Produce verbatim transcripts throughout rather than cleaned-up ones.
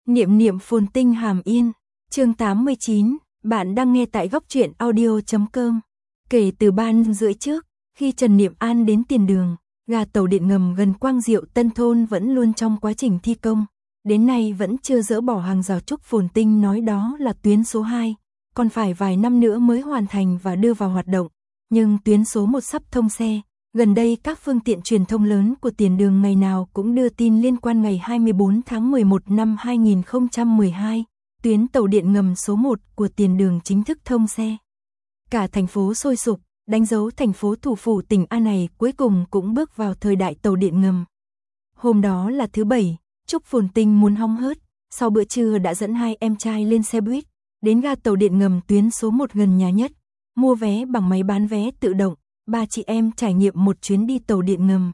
Niệm niệm phồn tinh hàm yên, chương tám mươi chín, bạn đang nghe tại góc truyện audio chấm com. Kể từ ba năm rưỡi trước, khi Trần Niệm An đến tiền đường, ga tàu điện ngầm gần Quang Diệu Tân Thôn vẫn luôn trong quá trình thi công, đến nay vẫn chưa dỡ bỏ hàng rào trúc phồn tinh nói đó là tuyến số hai, còn phải vài năm nữa mới hoàn thành và đưa vào hoạt động, nhưng tuyến số một sắp thông xe. Gần đây các phương tiện truyền thông lớn của tiền đường ngày nào cũng đưa tin liên quan ngày hai mươi tư tháng mười một năm hai nghìn không trăm mười hai, tuyến tàu điện ngầm số một của tiền đường chính thức thông xe. Cả thành phố sôi sục, đánh dấu thành phố thủ phủ tỉnh A này cuối cùng cũng bước vào thời đại tàu điện ngầm. Hôm đó là thứ Bảy, Trúc Phồn Tinh muốn hóng hớt, sau bữa trưa đã dẫn hai em trai lên xe buýt, đến ga tàu điện ngầm tuyến số một gần nhà nhất, mua vé bằng máy bán vé tự động. Ba chị em trải nghiệm một chuyến đi tàu điện ngầm.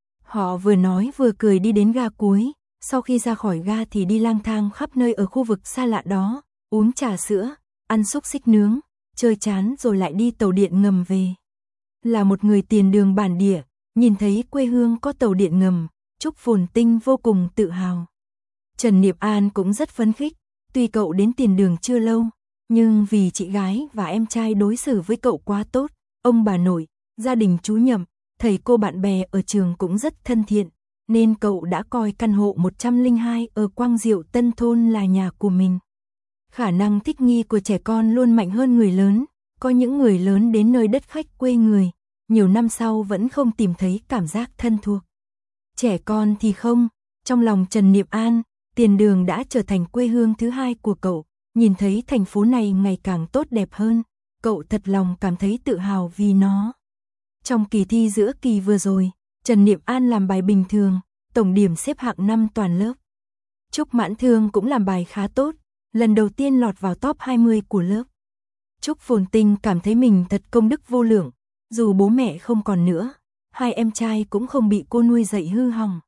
Họ vừa nói vừa cười đi đến ga cuối, sau khi ra khỏi ga thì đi lang thang khắp nơi ở khu vực xa lạ đó, uống trà sữa, ăn xúc xích nướng, chơi chán rồi lại đi tàu điện ngầm về. Là một người tiền đường bản địa, nhìn thấy quê hương có tàu điện ngầm, Trúc Phồn Tinh vô cùng tự hào. Trần Niệm An cũng rất phấn khích, tuy cậu đến tiền đường chưa lâu, nhưng vì chị gái và em trai đối xử với cậu quá tốt, ông bà nội, gia đình chú Nhậm, thầy cô bạn bè ở trường cũng rất thân thiện, nên cậu đã coi căn hộ một trăm lẻ hai ở Quang Diệu Tân Thôn là nhà của mình. Khả năng thích nghi của trẻ con luôn mạnh hơn người lớn, có những người lớn đến nơi đất khách quê người, nhiều năm sau vẫn không tìm thấy cảm giác thân thuộc. Trẻ con thì không, trong lòng Trần Niệm An, tiền đường đã trở thành quê hương thứ hai của cậu, nhìn thấy thành phố này ngày càng tốt đẹp hơn, cậu thật lòng cảm thấy tự hào vì nó. Trong kỳ thi giữa kỳ vừa rồi, Trần Niệm An làm bài bình thường, tổng điểm xếp hạng năm toàn lớp. Trúc Mãn Thương cũng làm bài khá tốt, lần đầu tiên lọt vào top hai mươi của lớp. Trúc Phồn Tinh cảm thấy mình thật công đức vô lượng, dù bố mẹ không còn nữa, hai em trai cũng không bị cô nuôi dạy hư hỏng.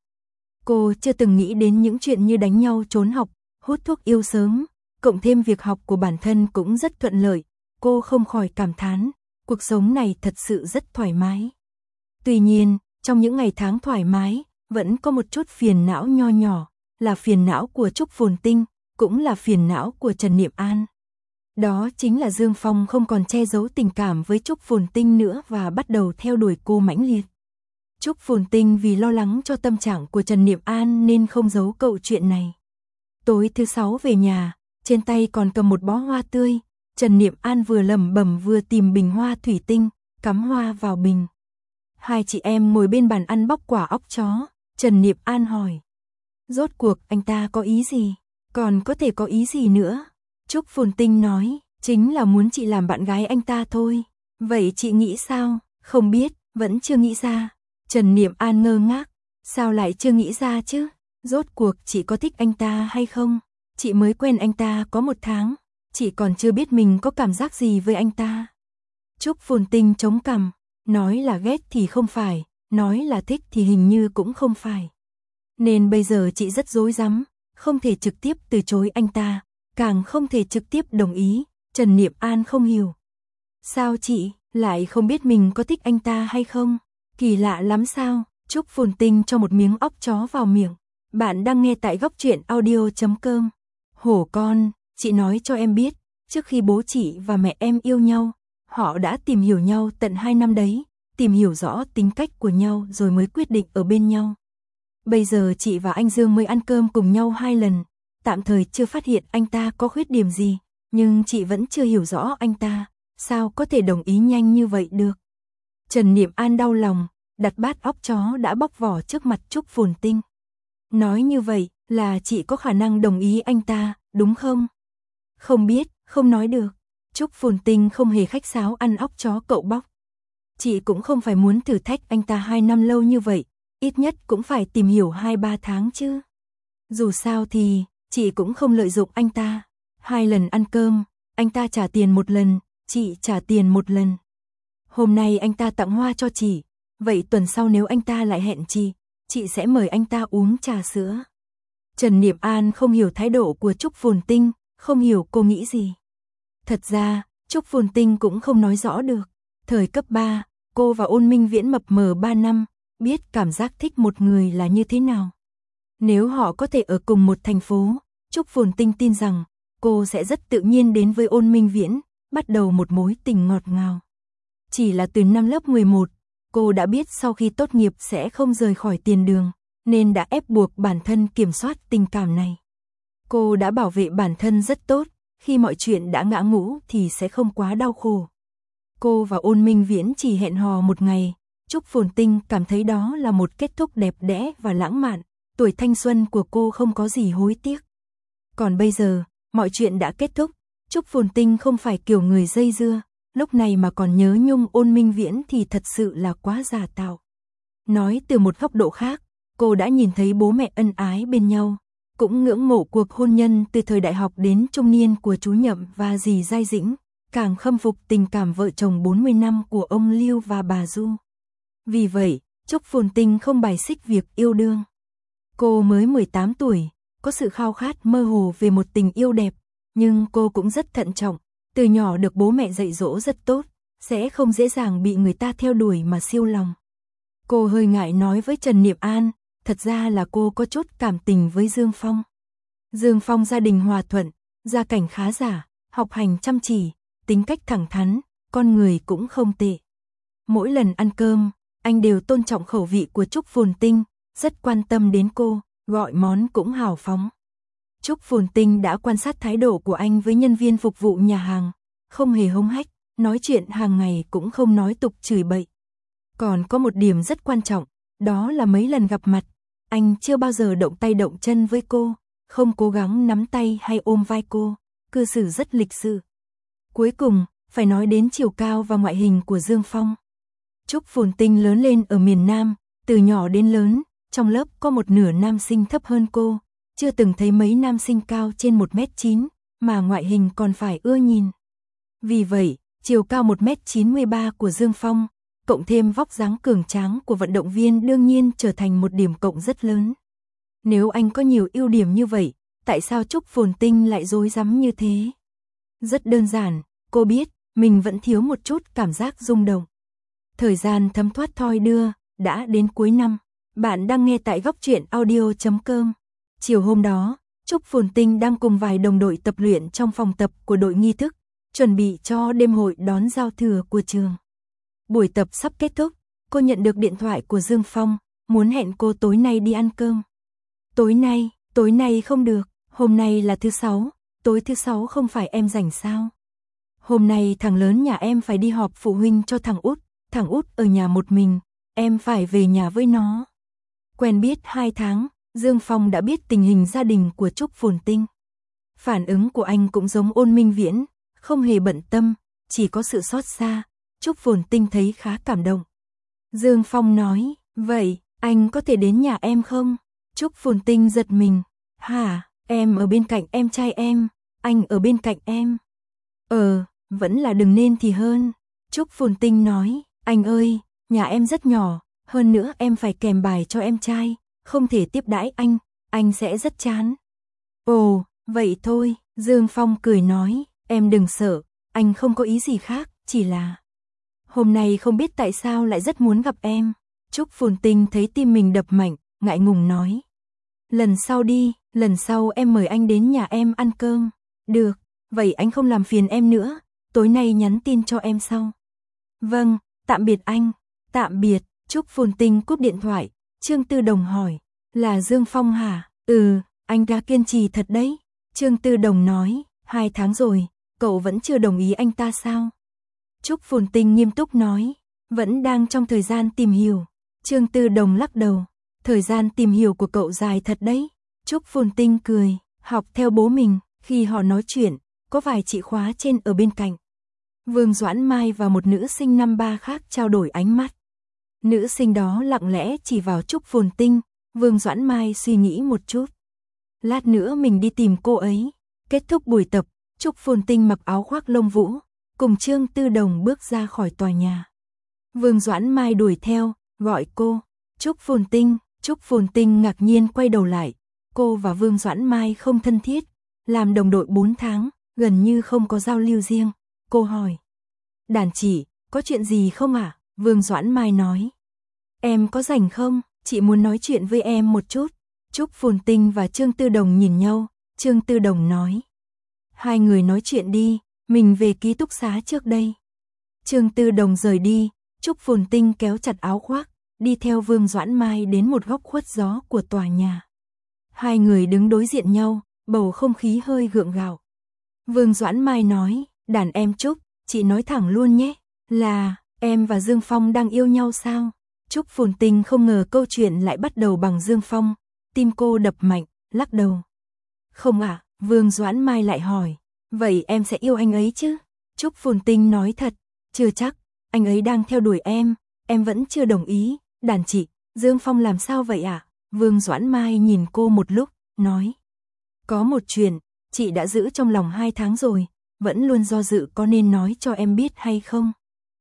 Cô chưa từng nghĩ đến những chuyện như đánh nhau trốn học, hút thuốc yêu sớm, cộng thêm việc học của bản thân cũng rất thuận lợi, cô không khỏi cảm thán. Cuộc sống này thật sự rất thoải mái. Tuy nhiên, trong những ngày tháng thoải mái, vẫn có một chút phiền não nho nhỏ, là phiền não của Trúc Phồn Tinh, cũng là phiền não của Trần Niệm An. Đó chính là Dương Phong không còn che giấu tình cảm với Trúc Phồn Tinh nữa và bắt đầu theo đuổi cô mãnh liệt. Trúc Phồn Tinh vì lo lắng cho tâm trạng của Trần Niệm An nên không giấu cậu chuyện này. Tối thứ sáu về nhà, trên tay còn cầm một bó hoa tươi. Trần Niệm An vừa lẩm bẩm vừa tìm bình hoa thủy tinh, cắm hoa vào bình. Hai chị em ngồi bên bàn ăn bóc quả óc chó, Trần Niệm An hỏi. Rốt cuộc anh ta có ý gì? Còn có thể có ý gì nữa? Trúc Phồn Tinh nói, chính là muốn chị làm bạn gái anh ta thôi. Vậy chị nghĩ sao? Không biết, vẫn chưa nghĩ ra. Trần Niệm An ngơ ngác, sao lại chưa nghĩ ra chứ? Rốt cuộc chị có thích anh ta hay không? Chị mới quen anh ta có một tháng. Chị còn chưa biết mình có cảm giác gì với anh ta. Trúc Phồn Tinh chống cằm, nói là ghét thì không phải, nói là thích thì hình như cũng không phải. Nên bây giờ chị rất rối rắm, không thể trực tiếp từ chối anh ta, càng không thể trực tiếp đồng ý. Trần Niệm An không hiểu. Sao chị lại không biết mình có thích anh ta hay không? Kỳ lạ lắm sao? Trúc Phồn Tinh cho một miếng óc chó vào miệng. Bạn đang nghe tại góc truyện audio chấm com. Hổ con. Chị nói cho em biết, trước khi bố chị và mẹ em yêu nhau, họ đã tìm hiểu nhau tận hai năm đấy, tìm hiểu rõ tính cách của nhau rồi mới quyết định ở bên nhau. Bây giờ chị và anh Dương mới ăn cơm cùng nhau hai lần, tạm thời chưa phát hiện anh ta có khuyết điểm gì, nhưng chị vẫn chưa hiểu rõ anh ta, sao có thể đồng ý nhanh như vậy được. Trần Niệm An đau lòng, đặt bát óc chó đã bóc vỏ trước mặt Trúc Phồn Tinh. Nói như vậy là chị có khả năng đồng ý anh ta, đúng không? Không biết, không nói được. Trúc Phồn Tinh không hề khách sáo ăn óc chó cậu bóc. Chị cũng không phải muốn thử thách anh ta hai năm lâu như vậy, ít nhất cũng phải tìm hiểu hai ba tháng chứ. Dù sao thì, chị cũng không lợi dụng anh ta. Hai lần ăn cơm, anh ta trả tiền một lần, chị trả tiền một lần. Hôm nay anh ta tặng hoa cho chị, vậy tuần sau nếu anh ta lại hẹn chị, chị sẽ mời anh ta uống trà sữa. Trần Niệm An không hiểu thái độ của Trúc Phồn Tinh, không hiểu cô nghĩ gì. Thật ra, Trúc Phồn Tinh cũng không nói rõ được. Thời cấp ba, cô và Ôn Minh Viễn mập mờ ba năm, biết cảm giác thích một người là như thế nào. Nếu họ có thể ở cùng một thành phố, Trúc Phồn Tinh tin rằng cô sẽ rất tự nhiên đến với Ôn Minh Viễn, bắt đầu một mối tình ngọt ngào. Chỉ là từ năm lớp mười một, cô đã biết sau khi tốt nghiệp sẽ không rời khỏi tiền đường, nên đã ép buộc bản thân kiểm soát tình cảm này. Cô đã bảo vệ bản thân rất tốt, khi mọi chuyện đã ngã ngũ thì sẽ không quá đau khổ. Cô và Ôn Minh Viễn chỉ hẹn hò một ngày, Trúc Phồn Tinh cảm thấy đó là một kết thúc đẹp đẽ và lãng mạn, tuổi thanh xuân của cô không có gì hối tiếc. Còn bây giờ, mọi chuyện đã kết thúc, Trúc Phồn Tinh không phải kiểu người dây dưa, lúc này mà còn nhớ nhung Ôn Minh Viễn thì thật sự là quá giả tạo. Nói từ một góc độ khác, cô đã nhìn thấy bố mẹ ân ái bên nhau, cũng ngưỡng mộ cuộc hôn nhân từ thời đại học đến trung niên của chú Nhậm và dì Giai Dĩnh, càng khâm phục tình cảm vợ chồng bốn mươi năm của ông Lưu và bà Du. Vì vậy, Trúc Phồn Tinh không bài xích việc yêu đương. Cô mới mười tám tuổi, có sự khao khát mơ hồ về một tình yêu đẹp, nhưng cô cũng rất thận trọng, từ nhỏ được bố mẹ dạy dỗ rất tốt, sẽ không dễ dàng bị người ta theo đuổi mà siêu lòng. Cô hơi ngại nói với Trần Niệm An, thật ra là cô có chút cảm tình với Dương Phong. Dương Phong gia đình hòa thuận, gia cảnh khá giả, học hành chăm chỉ, tính cách thẳng thắn, con người cũng không tệ. Mỗi lần ăn cơm, anh đều tôn trọng khẩu vị của Trúc Phồn Tinh, rất quan tâm đến cô, gọi món cũng hào phóng. Trúc Phồn Tinh đã quan sát thái độ của anh với nhân viên phục vụ nhà hàng, không hề hống hách, nói chuyện hàng ngày cũng không nói tục chửi bậy. Còn có một điểm rất quan trọng, đó là mấy lần gặp mặt, anh chưa bao giờ động tay động chân với cô, không cố gắng nắm tay hay ôm vai cô, cư xử rất lịch sự. Cuối cùng, phải nói đến chiều cao và ngoại hình của Dương Phong. Trúc Phồn Tinh lớn lên ở miền Nam, từ nhỏ đến lớn, trong lớp có một nửa nam sinh thấp hơn cô, chưa từng thấy mấy nam sinh cao trên một mét chín, mà ngoại hình còn phải ưa nhìn. Vì vậy, chiều cao một mét chín mươi ba của Dương Phong, cộng thêm vóc dáng cường tráng của vận động viên đương nhiên trở thành một điểm cộng rất lớn. Nếu anh có nhiều ưu điểm như vậy, tại sao Trúc Phồn Tinh lại rối rắm như thế? Rất đơn giản, cô biết, mình vẫn thiếu một chút cảm giác rung động. Thời gian thấm thoát thoi đưa, đã đến cuối năm. Bạn đang nghe tại góc truyện audio chấm com. Chiều hôm đó, Trúc Phồn Tinh đang cùng vài đồng đội tập luyện trong phòng tập của đội nghi thức, chuẩn bị cho đêm hội đón giao thừa của trường. Buổi tập sắp kết thúc, cô nhận được điện thoại của Dương Phong, muốn hẹn cô tối nay đi ăn cơm. Tối nay, tối nay không được, hôm nay là thứ sáu, tối thứ sáu không phải em rảnh sao? Hôm nay thằng lớn nhà em phải đi họp phụ huynh cho thằng út, thằng út ở nhà một mình, em phải về nhà với nó. Quen biết hai tháng, Dương Phong đã biết tình hình gia đình của Trúc Phồn Tinh. Phản ứng của anh cũng giống Ôn Minh Viễn, không hề bận tâm, chỉ có sự xót xa. Trúc Phồn Tinh thấy khá cảm động. Dương Phong nói, vậy, anh có thể đến nhà em không? Trúc Phồn Tinh giật mình, hả, em ở bên cạnh em trai em, anh ở bên cạnh em. Ờ, vẫn là đừng nên thì hơn. Trúc Phồn Tinh nói, anh ơi, nhà em rất nhỏ, hơn nữa em phải kèm bài cho em trai, không thể tiếp đãi anh, anh sẽ rất chán. Ồ, vậy thôi, Dương Phong cười nói, em đừng sợ, anh không có ý gì khác, chỉ là hôm nay không biết tại sao lại rất muốn gặp em. Trúc Phồn Tinh thấy tim mình đập mạnh, ngại ngùng nói. Lần sau đi, lần sau em mời anh đến nhà em ăn cơm. Được, vậy anh không làm phiền em nữa, tối nay nhắn tin cho em sau. Vâng, tạm biệt anh, tạm biệt. Trúc Phồn Tinh cúp điện thoại, Trương Tư Đồng hỏi, là Dương Phong hả? Ừ, anh đã kiên trì thật đấy. Trương Tư Đồng nói, hai tháng rồi, cậu vẫn chưa đồng ý anh ta sao? Trúc Phồn Tinh nghiêm túc nói, vẫn đang trong thời gian tìm hiểu. Trương Tư Đồng lắc đầu, thời gian tìm hiểu của cậu dài thật đấy. Trúc Phồn Tinh cười, học theo bố mình, khi họ nói chuyện, có vài chị khóa trên ở bên cạnh. Vương Doãn Mai và một nữ sinh năm ba khác trao đổi ánh mắt. Nữ sinh đó lặng lẽ chỉ vào Trúc Phồn Tinh, Vương Doãn Mai suy nghĩ một chút. Lát nữa mình đi tìm cô ấy. Kết thúc buổi tập, Trúc Phồn Tinh mặc áo khoác lông vũ, cùng Trương Tư Đồng bước ra khỏi tòa nhà. Vương Doãn Mai đuổi theo, gọi cô, Trúc Phồn Tinh. Trúc Phồn Tinh ngạc nhiên quay đầu lại, cô và Vương Doãn Mai không thân thiết, làm đồng đội bốn tháng, gần như không có giao lưu riêng. Cô hỏi, đàn chị, có chuyện gì không ạ? À? Vương Doãn Mai nói, em có rảnh không? Chị muốn nói chuyện với em một chút. Trúc Phồn Tinh và Trương Tư Đồng nhìn nhau, Trương Tư Đồng nói. Hai người nói chuyện đi, mình về ký túc xá trước đây. Trương Tư Đồng rời đi, Trúc Phồn Tinh kéo chặt áo khoác, đi theo Vương Doãn Mai đến một góc khuất gió của tòa nhà. Hai người đứng đối diện nhau, bầu không khí hơi gượng gạo. Vương Doãn Mai nói, đàn em Trúc, chị nói thẳng luôn nhé, là, em và Dương Phong đang yêu nhau sao? Trúc Phồn Tinh không ngờ câu chuyện lại bắt đầu bằng Dương Phong, tim cô đập mạnh, lắc đầu. Không ạ, à, Vương Doãn Mai lại hỏi, vậy em sẽ yêu anh ấy chứ? Trúc Phồn Tinh nói thật, chưa chắc, anh ấy đang theo đuổi em, em vẫn chưa đồng ý, đàn chị, Dương Phong làm sao vậy ạ? À? Vương Doãn Mai nhìn cô một lúc, nói. Có một chuyện, chị đã giữ trong lòng hai tháng rồi, vẫn luôn do dự có nên nói cho em biết hay không.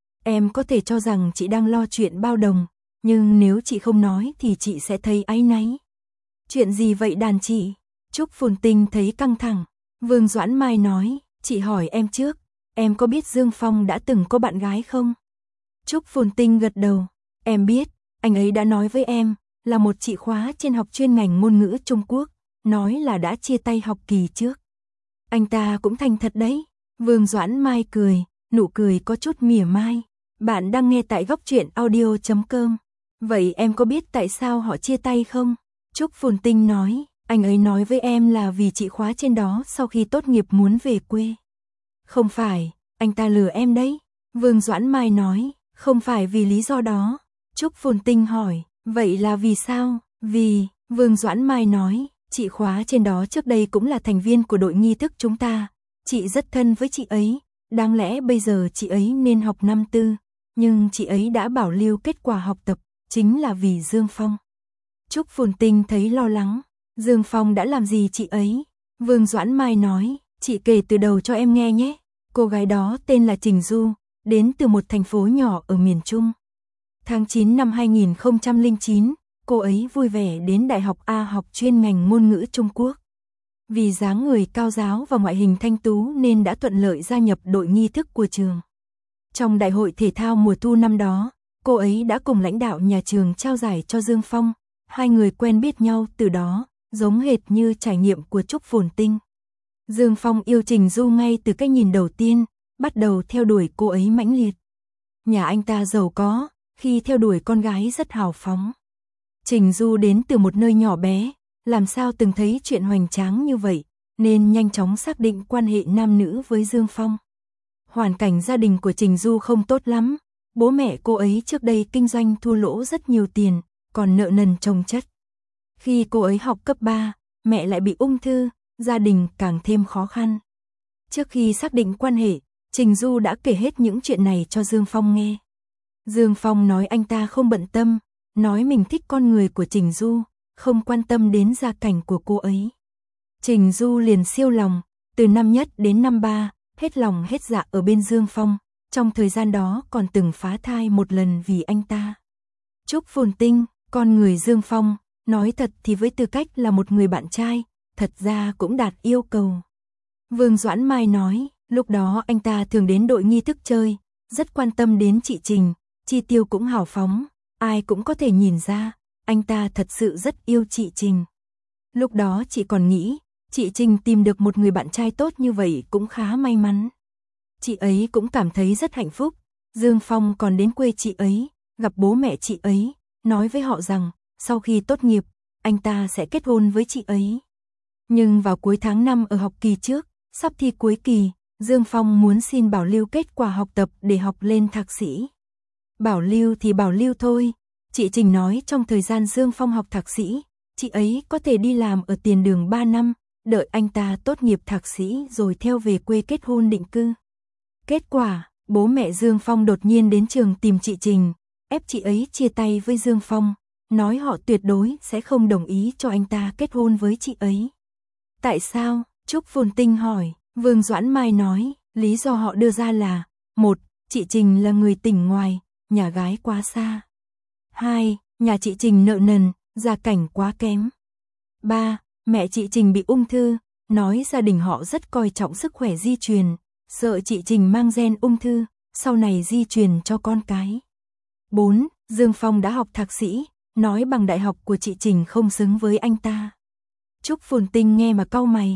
Em có thể cho rằng chị đang lo chuyện bao đồng, nhưng nếu chị không nói thì chị sẽ thấy áy náy. Chuyện gì vậy đàn chị? Trúc Phồn Tinh thấy căng thẳng. Vương Doãn Mai nói, chị hỏi em trước, em có biết Dương Phong đã từng có bạn gái không? Trúc Phồn Tinh gật đầu, em biết, anh ấy đã nói với em, là một chị khóa trên học chuyên ngành ngôn ngữ Trung Quốc, nói là đã chia tay học kỳ trước. Anh ta cũng thành thật đấy. Vương Doãn Mai cười, nụ cười có chút mỉa mai. Bạn đang nghe tại góc truyện audio chấm com. Vậy em có biết tại sao họ chia tay không? Trúc Phồn Tinh nói, anh ấy nói với em là vì chị khóa trên đó sau khi tốt nghiệp muốn về quê. Không phải, anh ta lừa em đấy. Vương Doãn Mai nói, không phải vì lý do đó. Trúc Phồn Tinh hỏi, vậy là vì sao? Vì, Vương Doãn Mai nói, chị khóa trên đó trước đây cũng là thành viên của đội nghi thức chúng ta. Chị rất thân với chị ấy, đáng lẽ bây giờ chị ấy nên học năm tư, nhưng chị ấy đã bảo lưu kết quả học tập, chính là vì Dương Phong. Trúc Phồn Tinh thấy lo lắng, Dương Phong đã làm gì chị ấy? Vương Doãn Mai nói, chị kể từ đầu cho em nghe nhé. Cô gái đó tên là Trình Du, đến từ một thành phố nhỏ ở miền Trung. Tháng chín năm hai nghìn không trăm lẻ chín, cô ấy vui vẻ đến Đại học A học chuyên ngành ngôn ngữ Trung Quốc. Vì dáng người cao ráo và ngoại hình thanh tú nên đã thuận lợi gia nhập đội nghi thức của trường. Trong đại hội thể thao mùa thu năm đó, cô ấy đã cùng lãnh đạo nhà trường trao giải cho Dương Phong. Hai người quen biết nhau từ đó, giống hệt như trải nghiệm của Trúc Phồn Tinh. Dương Phong yêu Trình Du ngay từ cái nhìn đầu tiên, bắt đầu theo đuổi cô ấy mãnh liệt. Nhà anh ta giàu có, khi theo đuổi con gái rất hào phóng. Trình Du đến từ một nơi nhỏ bé, làm sao từng thấy chuyện hoành tráng như vậy, nên nhanh chóng xác định quan hệ nam nữ với Dương Phong. Hoàn cảnh gia đình của Trình Du không tốt lắm, bố mẹ cô ấy trước đây kinh doanh thua lỗ rất nhiều tiền, còn nợ nần chồng chất. Khi cô ấy học cấp ba, mẹ lại bị ung thư, gia đình càng thêm khó khăn. Trước khi xác định quan hệ, Trình Du đã kể hết những chuyện này cho Dương Phong nghe. Dương Phong nói anh ta không bận tâm, nói mình thích con người của Trình Du, không quan tâm đến gia cảnh của cô ấy. Trình Du liền siêu lòng, từ năm nhất đến năm ba, hết lòng hết dạ ở bên Dương Phong, trong thời gian đó còn từng phá thai một lần vì anh ta. Trúc Phồn Tinh, con người Dương Phong, nói thật thì với tư cách là một người bạn trai, thật ra cũng đạt yêu cầu. Vương Doãn Mai nói, lúc đó anh ta thường đến đội nghi thức chơi, rất quan tâm đến chị Trình, chi tiêu cũng hào phóng, ai cũng có thể nhìn ra, anh ta thật sự rất yêu chị Trình. Lúc đó chị còn nghĩ, chị Trình tìm được một người bạn trai tốt như vậy cũng khá may mắn. Chị ấy cũng cảm thấy rất hạnh phúc. Dương Phong còn đến quê chị ấy, gặp bố mẹ chị ấy, nói với họ rằng, sau khi tốt nghiệp, anh ta sẽ kết hôn với chị ấy. Nhưng vào cuối tháng năm ở học kỳ trước, sắp thi cuối kỳ, Dương Phong muốn xin bảo lưu kết quả học tập để học lên thạc sĩ. Bảo lưu thì bảo lưu thôi, chị Trình nói trong thời gian Dương Phong học thạc sĩ, chị ấy có thể đi làm ở tiền đường ba năm, đợi anh ta tốt nghiệp thạc sĩ rồi theo về quê kết hôn định cư. Kết quả, bố mẹ Dương Phong đột nhiên đến trường tìm chị Trình, ép chị ấy chia tay với Dương Phong, nói họ tuyệt đối sẽ không đồng ý cho anh ta kết hôn với chị ấy. Tại sao? Trúc Phồn Tinh hỏi. Vương Doãn Mai nói, lý do họ đưa ra là: một, chị Trình là người tỉnh ngoài, nhà gái quá xa. Hai, nhà chị Trình nợ nần, gia cảnh quá kém. Ba, mẹ chị Trình bị ung thư, nói gia đình họ rất coi trọng sức khỏe di truyền, sợ chị Trình mang gen ung thư, sau này di truyền cho con cái. Bốn, Dương Phong đã học thạc sĩ, nói bằng đại học của chị Trình không xứng với anh ta. Trúc Phồn Tinh nghe mà cau mày,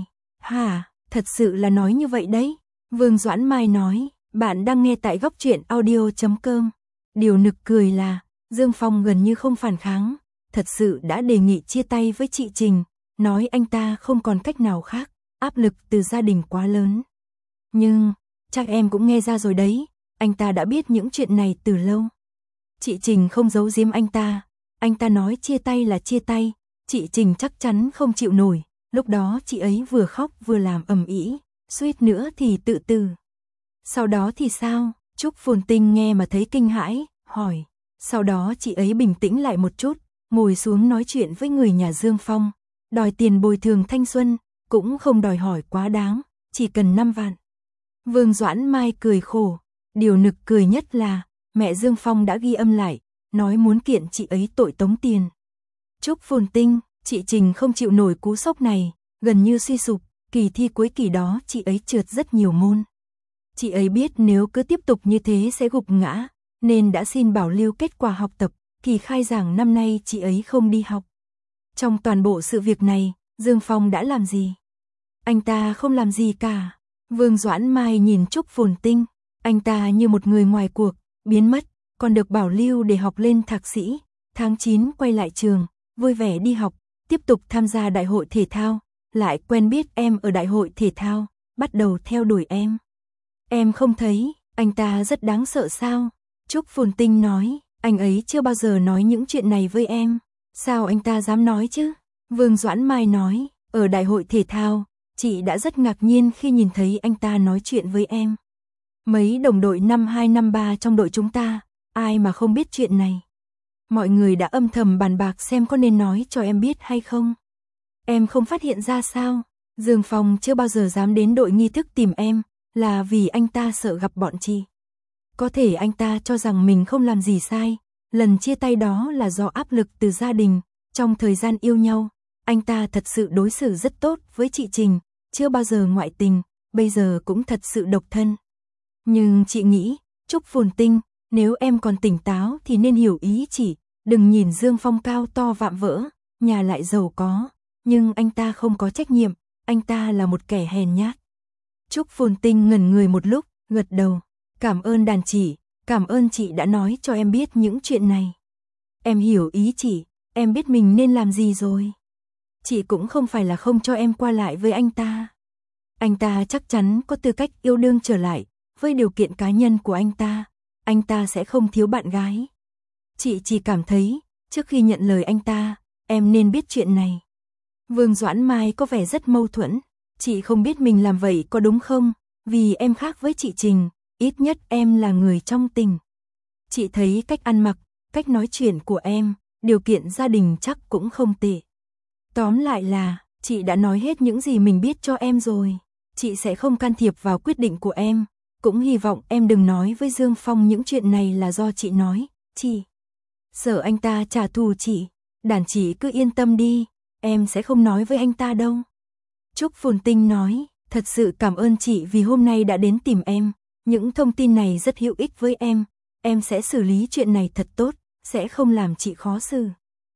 Hả, thật sự là nói như vậy đấy. Vương Doãn Mai nói, bạn đang nghe tại góc truyện audio chấm com. Điều nực cười là, Dương Phong gần như không phản kháng, thật sự đã đề nghị chia tay với chị Trình, nói anh ta không còn cách nào khác, áp lực từ gia đình quá lớn. Nhưng, chắc em cũng nghe ra rồi đấy, anh ta đã biết những chuyện này từ lâu. Chị Trình không giấu giếm anh ta, anh ta nói chia tay là chia tay, chị Trình chắc chắn không chịu nổi, lúc đó chị ấy vừa khóc vừa làm ầm ĩ, suýt nữa thì tự tử. Sau đó thì sao? Trúc Phồn Tinh nghe mà thấy kinh hãi, hỏi. Sau đó chị ấy bình tĩnh lại một chút, ngồi xuống nói chuyện với người nhà Dương Phong, đòi tiền bồi thường thanh xuân, cũng không đòi hỏi quá đáng, chỉ cần năm vạn. Vương Doãn Mai cười khổ, điều nực cười nhất là, mẹ Dương Phong đã ghi âm lại, nói muốn kiện chị ấy tội tống tiền. Trúc Phồn Tinh, chị Trình không chịu nổi cú sốc này, gần như suy sụp, kỳ thi cuối kỳ đó chị ấy trượt rất nhiều môn. Chị ấy biết nếu cứ tiếp tục như thế sẽ gục ngã, nên đã xin bảo lưu kết quả học tập, kỳ khai giảng năm nay chị ấy không đi học. Trong toàn bộ sự việc này, Dương Phong đã làm gì? Anh ta không làm gì cả. Vương Doãn Mai nhìn Trúc Phồn Tinh, anh ta như một người ngoài cuộc, biến mất, còn được bảo lưu để học lên thạc sĩ, tháng chín quay lại trường, vui vẻ đi học, tiếp tục tham gia đại hội thể thao, lại quen biết em ở đại hội thể thao, bắt đầu theo đuổi em. Em không thấy, anh ta rất đáng sợ sao? Trúc Phồn Tinh nói, anh ấy chưa bao giờ nói những chuyện này với em. Sao anh ta dám nói chứ? Vương Doãn Mai nói, ở đại hội thể thao, chị đã rất ngạc nhiên khi nhìn thấy anh ta nói chuyện với em. Mấy đồng đội năm hai năm ba trong đội chúng ta, ai mà không biết chuyện này. Mọi người đã âm thầm bàn bạc xem có nên nói cho em biết hay không. Em không phát hiện ra sao? Dương Phong chưa bao giờ dám đến đội nghi thức tìm em, là vì anh ta sợ gặp bọn chị. Có thể anh ta cho rằng mình không làm gì sai, lần chia tay đó là do áp lực từ gia đình, trong thời gian yêu nhau, anh ta thật sự đối xử rất tốt với chị Trình, chưa bao giờ ngoại tình, bây giờ cũng thật sự độc thân. Nhưng chị nghĩ, Trúc Phồn Tinh, nếu em còn tỉnh táo thì nên hiểu ý chị, đừng nhìn Dương Phong cao to vạm vỡ, nhà lại giàu có, nhưng anh ta không có trách nhiệm, anh ta là một kẻ hèn nhát. Trúc Phồn Tinh ngẩn người một lúc, gật đầu, cảm ơn đàn chị, cảm ơn chị đã nói cho em biết những chuyện này. Em hiểu ý chị, em biết mình nên làm gì rồi. Chị cũng không phải là không cho em qua lại với anh ta. Anh ta chắc chắn có tư cách yêu đương trở lại, với điều kiện cá nhân của anh ta, anh ta sẽ không thiếu bạn gái. Chị chỉ cảm thấy, trước khi nhận lời anh ta, em nên biết chuyện này. Vương Doãn Mai có vẻ rất mâu thuẫn, chị không biết mình làm vậy có đúng không, vì em khác với chị Trình, ít nhất em là người trong tình. Chị thấy cách ăn mặc, cách nói chuyện của em, điều kiện gia đình chắc cũng không tệ. Tóm lại là, chị đã nói hết những gì mình biết cho em rồi, chị sẽ không can thiệp vào quyết định của em, cũng hy vọng em đừng nói với Dương Phong những chuyện này là do chị nói, chị. Sợ anh ta trả thù chị, đàn chị cứ yên tâm đi, em sẽ không nói với anh ta đâu. Trúc Phồn Tinh nói, thật sự cảm ơn chị vì hôm nay đã đến tìm em, những thông tin này rất hữu ích với em, em sẽ xử lý chuyện này thật tốt, sẽ không làm chị khó xử.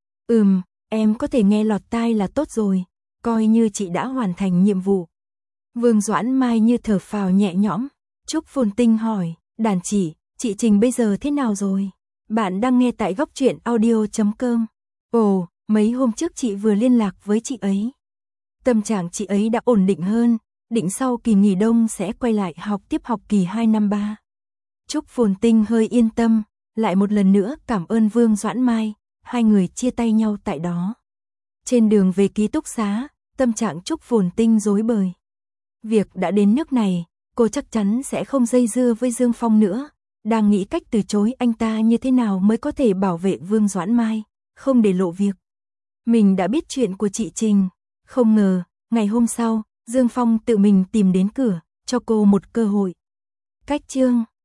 Ừm, em có thể nghe lọt tai là tốt rồi, coi như chị đã hoàn thành nhiệm vụ. Vương Doãn Mai như thở phào nhẹ nhõm, Trúc Phồn Tinh hỏi, đàn chị, chị Trình bây giờ thế nào rồi? Bạn đang nghe tại góc truyện audio chấm com. Ồ, mấy hôm trước chị vừa liên lạc với chị ấy. Tâm trạng chị ấy đã ổn định hơn, định sau kỳ nghỉ đông sẽ quay lại học tiếp học kỳ hai năm ba. Trúc Phồn Tinh hơi yên tâm, lại một lần nữa cảm ơn Vương Doãn Mai, hai người chia tay nhau tại đó. Trên đường về ký túc xá, tâm trạng Trúc Phồn Tinh rối bời. Việc đã đến nước này, cô chắc chắn sẽ không dây dưa với Dương Phong nữa, đang nghĩ cách từ chối anh ta như thế nào mới có thể bảo vệ Vương Doãn Mai, không để lộ việc. Mình đã biết chuyện của chị Trình, không ngờ, ngày hôm sau, Dương Phong tự mình tìm đến cửa, cho cô một cơ hội. Cách chương